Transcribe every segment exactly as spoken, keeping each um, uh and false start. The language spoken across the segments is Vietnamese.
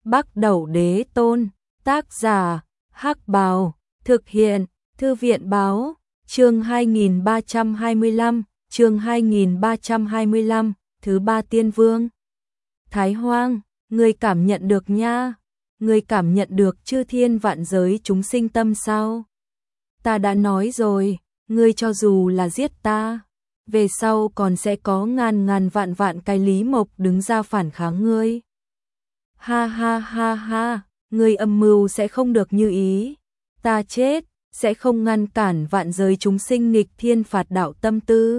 Bắc Đẩu Đế Tôn, tác giả, Hắc Bào, thực hiện, Thư viện báo, chương hai nghìn ba trăm hai mươi lăm, chương hai nghìn ba trăm hai mươi lăm, thứ ba tiên vương. Thái Hoang, người cảm nhận được nha, người cảm nhận được chư thiên vạn giới chúng sinh tâm sao? Ta đã nói rồi, ngươi cho dù là giết ta, về sau còn sẽ có ngàn ngàn vạn vạn cái Lý Mộc đứng ra phản kháng ngươi. Ha ha ha ha, ngươi âm mưu sẽ không được như ý, ta chết, sẽ không ngăn cản vạn giới chúng sinh nghịch thiên phạt đạo tâm tư.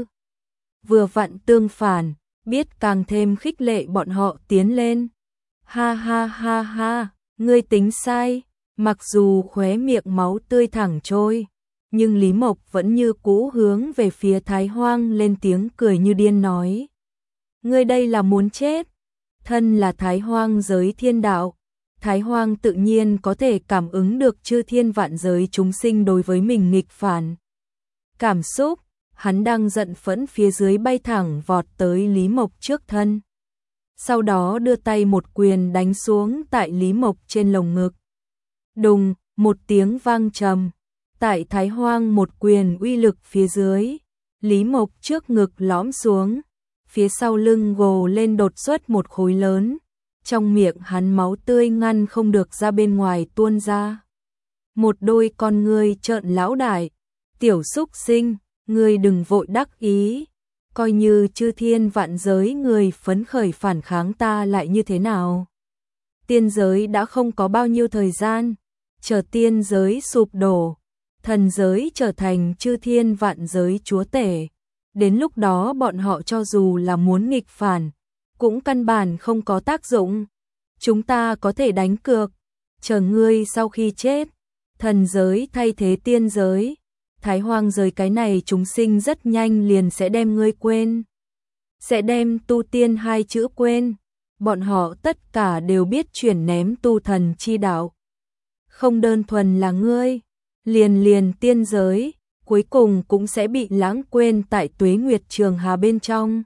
Vừa vặn tương phản, biết càng thêm khích lệ bọn họ tiến lên. Ha ha ha ha, ngươi tính sai, mặc dù khóe miệng máu tươi thẳng trôi, nhưng Lý Mộc vẫn như cũ hướng về phía Thái Hoang lên tiếng cười như điên nói. Ngươi đây là muốn chết, thân là Thái Hoang giới thiên đạo, Thái Hoang tự nhiên có thể cảm ứng được chư thiên vạn giới chúng sinh đối với mình nghịch phản. Cảm xúc, hắn đang giận phẫn phía dưới bay thẳng vọt tới Lý Mộc trước thân. Sau đó đưa tay một quyền đánh xuống tại Lý Mộc trên lồng ngực. Đùng, một tiếng vang trầm. Tại Thái Hoang một quyền uy lực phía dưới, Lý Mộc trước ngực lõm xuống, phía sau lưng gồ lên đột xuất một khối lớn, trong miệng hắn máu tươi ngăn không được ra bên ngoài tuôn ra. Một đôi con ngươi trợn lão đại, tiểu xúc sinh, ngươi đừng vội đắc ý, coi như chư thiên vạn giới người phấn khởi phản kháng ta lại như thế nào. Tiên giới đã không có bao nhiêu thời gian, chờ tiên giới sụp đổ, thần giới trở thành chư thiên vạn giới chúa tể. Đến lúc đó bọn họ cho dù là muốn nghịch phản, cũng căn bản không có tác dụng. Chúng ta có thể đánh cược, chờ ngươi sau khi chết, thần giới thay thế tiên giới, Thái Hoang giới cái này chúng sinh rất nhanh liền sẽ đem ngươi quên. Sẽ đem tu tiên hai chữ quên, bọn họ tất cả đều biết chuyển ném tu thần chi đạo. Không đơn thuần là ngươi, liền liền tiên giới, cuối cùng cũng sẽ bị lãng quên tại tuế nguyệt trường hà bên trong.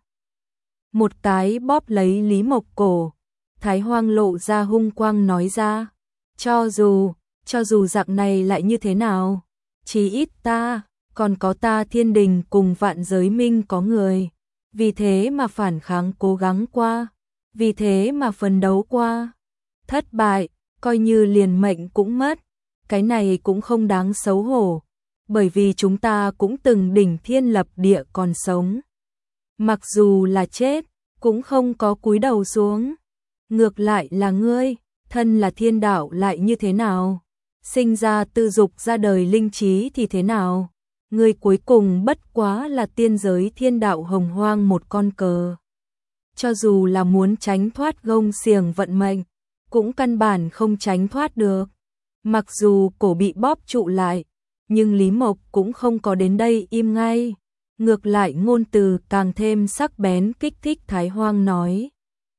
Một cái bóp lấy Lý Mộc cổ, Thái Hoang lộ ra hung quang nói ra, cho dù, cho dù dạng này lại như thế nào, chí ít ta, còn có ta thiên đình cùng vạn giới minh có người, vì thế mà phản kháng cố gắng qua, vì thế mà phấn đấu qua, thất bại, coi như liền mệnh cũng mất, cái này cũng không đáng xấu hổ, bởi vì chúng ta cũng từng đỉnh thiên lập địa còn sống. Mặc dù là chết, cũng không có cúi đầu xuống. Ngược lại là ngươi, thân là thiên đạo lại như thế nào? Sinh ra tư dục ra đời linh trí thì thế nào? Ngươi cuối cùng bất quá là tiên giới thiên đạo hồng hoang một con cờ. Cho dù là muốn tránh thoát gông xiềng vận mệnh, cũng căn bản không tránh thoát được. Mặc dù cổ bị bóp trụ lại, nhưng Lý Mộc cũng không có đến đây im ngay. Ngược lại ngôn từ càng thêm sắc bén kích thích Thái Hoang nói.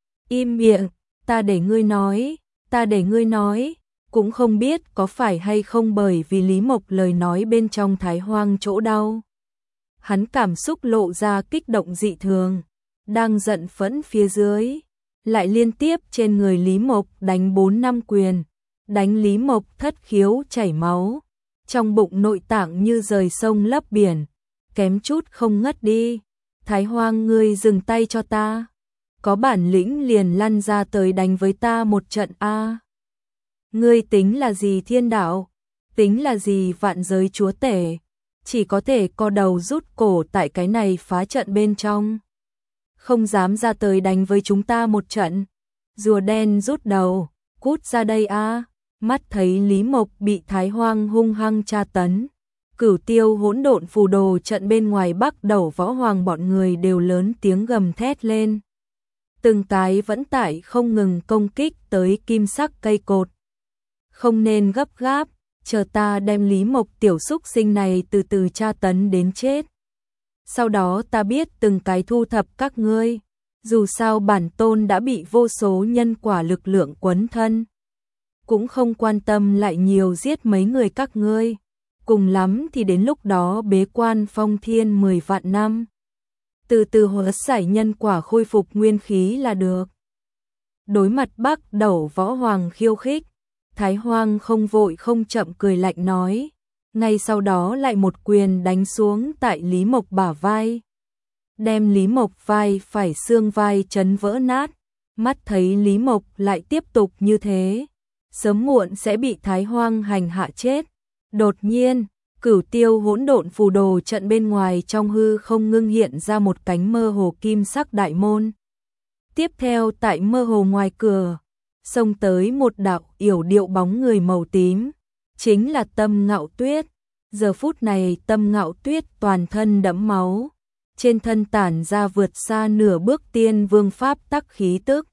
Im miệng, ta để ngươi nói, ta để ngươi nói, cũng không biết có phải hay không bởi vì Lý Mộc lời nói bên trong Thái Hoang chỗ đau. Hắn cảm xúc lộ ra kích động dị thường, đang giận phẫn phía dưới, lại liên tiếp trên người Lý Mộc đánh bốn năm quyền, đánh Lý Mộc thất khiếu chảy máu, trong bụng nội tạng như rời sông lấp biển, kém chút không ngất đi. Thái Hoang ngươi dừng tay cho ta, có bản lĩnh liền lăn ra tới đánh với ta một trận a. Ngươi tính là gì thiên đạo, tính là gì vạn giới chúa tể, chỉ có thể co đầu rút cổ tại cái này phá trận bên trong. Không dám ra tới đánh với chúng ta một trận, rùa đen rút đầu, cút ra đây a. Mắt thấy Lý Mộc bị Thái Hoang hung hăng tra tấn, Cửu Tiêu hỗn độn phù đồ trận bên ngoài Bắc Đẩu Võ Hoàng bọn người đều lớn tiếng gầm thét lên. Từng cái vẫn tải không ngừng công kích tới kim sắc cây cột. Không nên gấp gáp, chờ ta đem Lý Mộc tiểu xúc sinh này từ từ tra tấn đến chết. Sau đó ta biết từng cái thu thập các ngươi, dù sao bản tôn đã bị vô số nhân quả lực lượng quấn thân. Cũng không quan tâm lại nhiều giết mấy người các ngươi, cùng lắm thì đến lúc đó bế quan phong thiên mười vạn năm. Từ từ hóa giải nhân quả khôi phục nguyên khí là được. Đối mặt Bắc Đẩu Võ Hoàng khiêu khích, Thái Hoang không vội không chậm cười lạnh nói, ngay sau đó lại một quyền đánh xuống tại Lý Mộc bả vai, đem Lý Mộc vai phải xương vai chấn vỡ nát. Mắt thấy Lý Mộc lại tiếp tục như thế, sớm muộn sẽ bị Thái Hoang hành hạ chết. Đột nhiên, Cửu Tiêu Hỗn Độn Phù Đồ trận bên ngoài trong hư không ngưng hiện ra một cánh mơ hồ kim sắc đại môn. Tiếp theo tại mơ hồ ngoài cửa, xông tới một đạo yểu điệu bóng người màu tím, chính là Tâm Ngạo Tuyết. Giờ phút này Tâm Ngạo Tuyết toàn thân đẫm máu, trên thân tản ra vượt xa nửa bước tiên vương pháp tắc khí tức.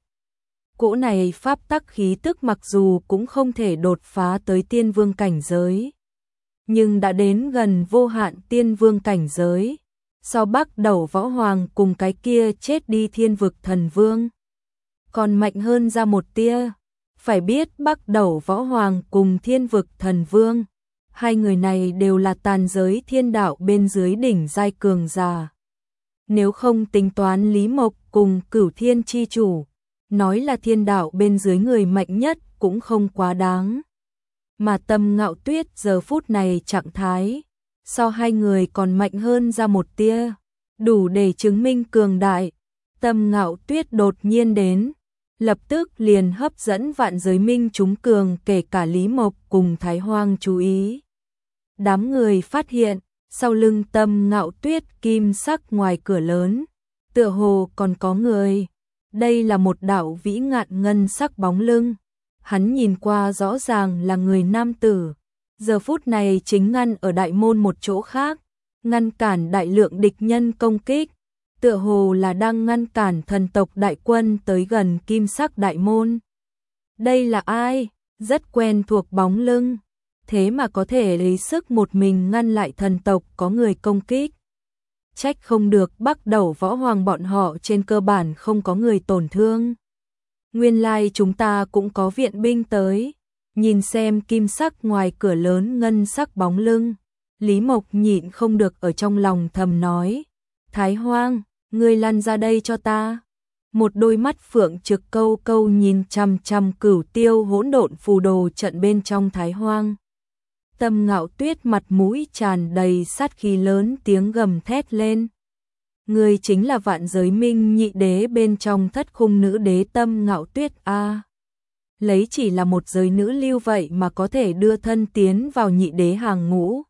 Cỗ này pháp tắc khí tức mặc dù cũng không thể đột phá tới tiên vương cảnh giới, nhưng đã đến gần vô hạn tiên vương cảnh giới. So Bắc Đẩu Võ Hoàng cùng cái kia chết đi Thiên Vực Thần Vương còn mạnh hơn ra một tia. Phải biết Bắc Đẩu Võ Hoàng cùng Thiên Vực Thần Vương, hai người này đều là tàn giới thiên đạo bên dưới đỉnh giai cường giả. Nếu không tính toán Lý Mộc cùng Cửu Thiên chi chủ, nói là thiên đạo bên dưới người mạnh nhất cũng không quá đáng. Mà Tâm Ngạo Tuyết giờ phút này trạng thái, so hai người còn mạnh hơn ra một tia, đủ để chứng minh cường đại. Tâm Ngạo Tuyết đột nhiên đến, lập tức liền hấp dẫn vạn giới minh chúng cường kể cả Lý Mộc cùng Thái Hoang chú ý. Đám người phát hiện, sau lưng Tâm Ngạo Tuyết kim sắc ngoài cửa lớn, tựa hồ còn có người. Đây là một đạo vĩ ngạn ngân sắc bóng lưng. Hắn nhìn qua rõ ràng là người nam tử, giờ phút này chính ngăn ở đại môn một chỗ khác, ngăn cản đại lượng địch nhân công kích, tựa hồ là đang ngăn cản thần tộc đại quân tới gần kim sắc đại môn. Đây là ai? Rất quen thuộc bóng lưng, thế mà có thể lấy sức một mình ngăn lại thần tộc có người công kích. Trách không được Bắc Đẩu Võ Hoàng bọn họ trên cơ bản không có người tổn thương. Nguyên lai like chúng ta cũng có viện binh tới. Nhìn xem kim sắc ngoài cửa lớn ngân sắc bóng lưng, Lý Mộc nhịn không được ở trong lòng thầm nói, Thái Hoang, ngươi lăn ra đây cho ta. Một đôi mắt phượng trực câu câu nhìn chằm chằm Cửu Tiêu Hỗn Độn Phù Đồ trận bên trong Thái Hoang. Tâm Ngạo Tuyết mặt mũi tràn đầy sát khí lớn tiếng gầm thét lên. Người chính là vạn giới minh nhị đế bên trong thất khung nữ đế Tâm Ngạo Tuyết a. À, lấy chỉ là một giới nữ lưu vậy mà có thể đưa thân tiến vào nhị đế hàng ngũ.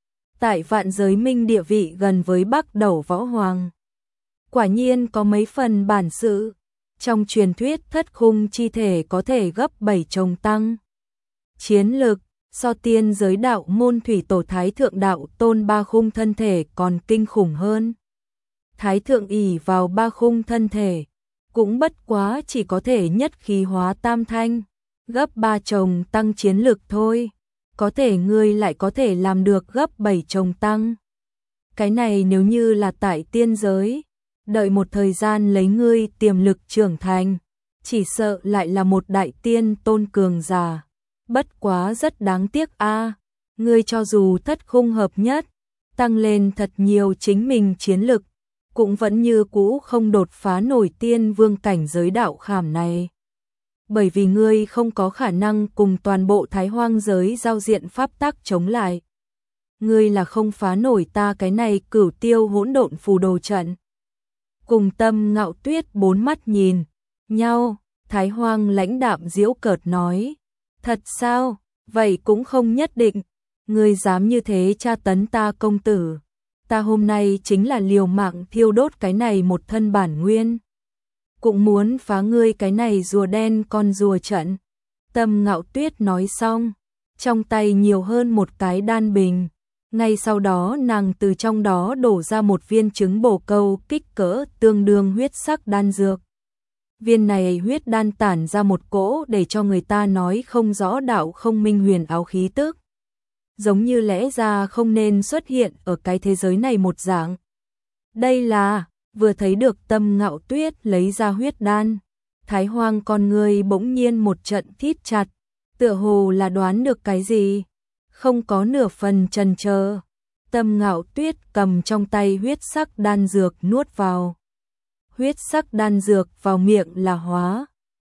Tại vạn giới minh địa vị gần với Bắc Đẩu Võ Hoàng. Quả nhiên có mấy phần bản sự. Trong truyền thuyết thất khung chi thể có thể gấp bảy chồng tăng. Chiến lực so tiên giới đạo môn thủy tổ Thái Thượng Đạo Tôn ba khung thân thể còn kinh khủng hơn. Thái Thượng ỷ vào ba khung thân thể, cũng bất quá chỉ có thể nhất khí hóa tam thanh, gấp ba chồng tăng chiến lực thôi. Có thể ngươi lại có thể làm được gấp bảy chồng tăng. Cái này nếu như là tại tiên giới, đợi một thời gian lấy ngươi tiềm lực trưởng thành, chỉ sợ lại là một đại tiên tôn cường giả. Bất quá rất đáng tiếc a, à, ngươi cho dù thất khung hợp nhất, tăng lên thật nhiều chính mình chiến lực, cũng vẫn như cũ không đột phá nổi tiên vương cảnh giới đạo khảm này. Bởi vì ngươi không có khả năng cùng toàn bộ Thái Hoang giới giao diện pháp tắc chống lại. Ngươi là không phá nổi ta cái này Cửu Tiêu Hỗn Độn Phù Đồ trận. Cùng Tâm Ngạo Tuyết bốn mắt nhìn nhau, Thái Hoang lãnh đạm giễu cợt nói, thật sao, vậy cũng không nhất định, ngươi dám như thế tra tấn ta công tử, ta hôm nay chính là liều mạng thiêu đốt cái này một thân bản nguyên, cũng muốn phá ngươi cái này rùa đen con rùa trận. Tâm Ngạo Tuyết nói xong, trong tay nhiều hơn một cái đan bình, ngay sau đó nàng từ trong đó đổ ra một viên trứng bổ câu kích cỡ tương đương huyết sắc đan dược. Viên này huyết đan tản ra một cỗ để cho người ta nói không rõ đạo không minh huyền áo khí tức, giống như lẽ ra không nên xuất hiện ở cái thế giới này một dạng. Đây là, vừa thấy được Tâm Ngạo Tuyết lấy ra huyết đan, Thái Hoang con người bỗng nhiên một trận thít chặt, tựa hồ là đoán được cái gì, không có nửa phần chần chờ. Tâm Ngạo Tuyết cầm trong tay huyết sắc đan dược nuốt vào. Huyết sắc đan dược vào miệng là hóa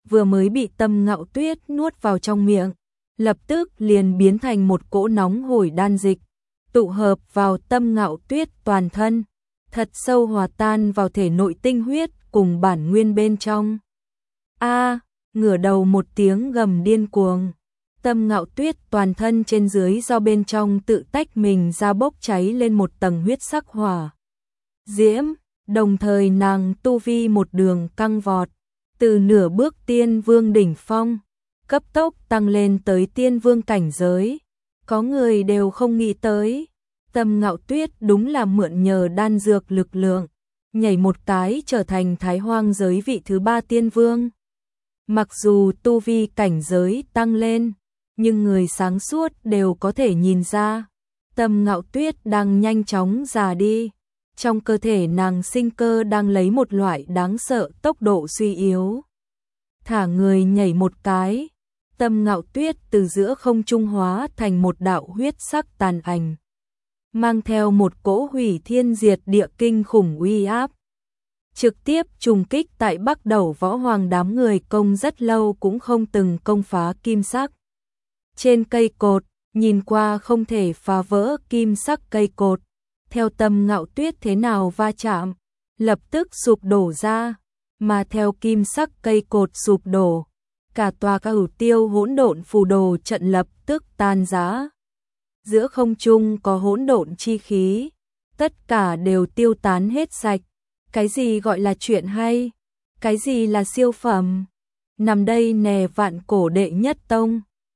vừa mới bị Tâm Ngạo Tuyết nuốt vào trong miệng, lập tức liền biến thành một cỗ nóng hổi đan dịch, tụ hợp vào Tâm Ngạo Tuyết toàn thân, thật sâu hòa tan vào thể nội tinh huyết cùng bản nguyên bên trong. A, ngửa đầu một tiếng gầm điên cuồng. Tâm Ngạo Tuyết toàn thân trên dưới do bên trong tự tách mình ra bốc cháy lên một tầng huyết sắc hỏa diễm, đồng thời nàng tu vi một đường căng vọt, từ nửa bước tiên vương đỉnh phong, cấp tốc tăng lên tới tiên vương cảnh giới. Có người đều không nghĩ tới, Tâm Ngạo Tuyết đúng là mượn nhờ đan dược lực lượng, nhảy một cái trở thành Thái Hoang giới vị thứ ba tiên vương. Mặc dù tu vi cảnh giới tăng lên, nhưng người sáng suốt đều có thể nhìn ra, Tâm Ngạo Tuyết đang nhanh chóng già đi. Trong cơ thể nàng sinh cơ đang lấy một loại đáng sợ tốc độ suy yếu. Thả người nhảy một cái, Tâm Ngạo Tuyết từ giữa không trung hóa thành một đạo huyết sắc tàn ảnh, mang theo một cỗ hủy thiên diệt địa kinh khủng uy áp, trực tiếp trùng kích tại Bắc Đầu Võ Hoàng đám người công rất lâu cũng không từng công phá kim sắc. Trên cây cột, nhìn qua không thể phá vỡ kim sắc cây cột, theo Tâm Ngạo Tuyết thế nào va chạm, lập tức sụp đổ ra, mà theo kim sắc cây cột sụp đổ, cả tòa Cửu Tiêu hỗn độn phù đồ trận lập tức tan rã. Giữa không trung có hỗn độn chi khí, tất cả đều tiêu tán hết sạch. Cái gì gọi là chuyện hay? Cái gì là siêu phẩm? Nằm đây nè vạn cổ đệ nhất tông,